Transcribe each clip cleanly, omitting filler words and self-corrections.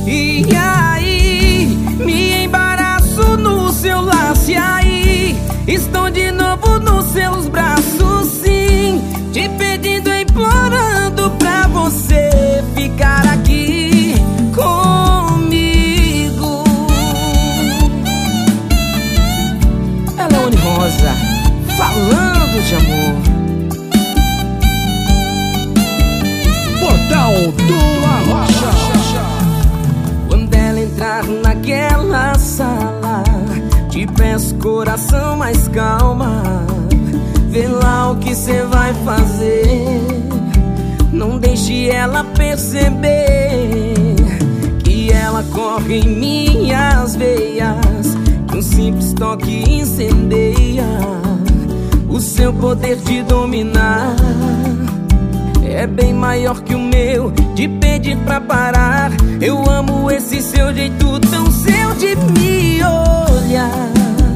E aí, me embaraço no seu laço. E aí, estou de novo nos seus braços, sim, te pedindo, implorando pra você ficar aqui comigo. Ela é Uni Rosa, falando de amor. Portal do Arrocha. Quando ela entrar naquela sala, te peço, coração, mais calma. Vê lá o que cê vai fazer. Não deixe ela perceber que ela corre em minhas veias, que um simples toque incendeia o seu poder de dominar. É bem maior que o meu, de pedir pra parar. Eu amo esse seu jeito tão seu de me olhar.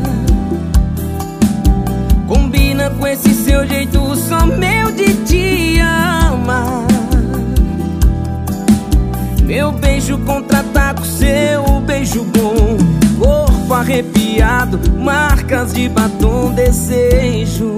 Combina com esse seu jeito só meu de te amar. Meu beijo contra-ataca o seu beijo bom. Corpo arrepiado, marcas de batom, desejos.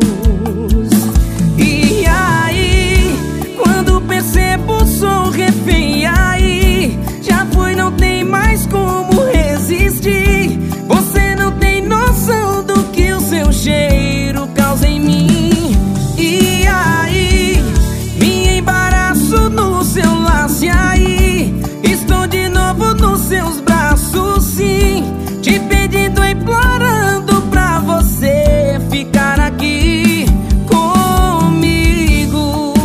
E aí, quando percebo, sou refém. E aí, já foi, não tem mais como resistir. Você não tem noção do que o seu cheiro causa em mim. E aí, me embaraço no seu laço. E aí, estou de novo nos seus braços, sim, te pedindo, implorando pra você ficar aqui comigo.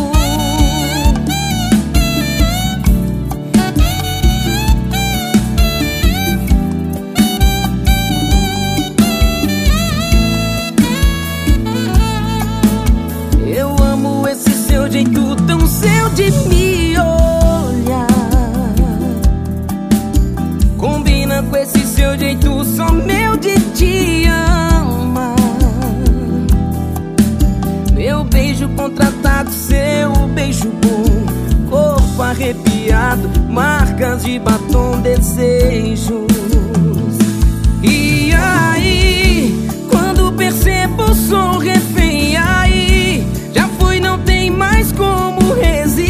Eu amo esse seu jeito tão seu de me olhar. Combina com esse seu jeito só meu de te amar. Meu beijo contra-ataca o seu beijo bom. Corpo arrepiado, marcas de batom, desejos. E aí, quando percebo, sou refém. E aí, já fui, não tem mais como resistir.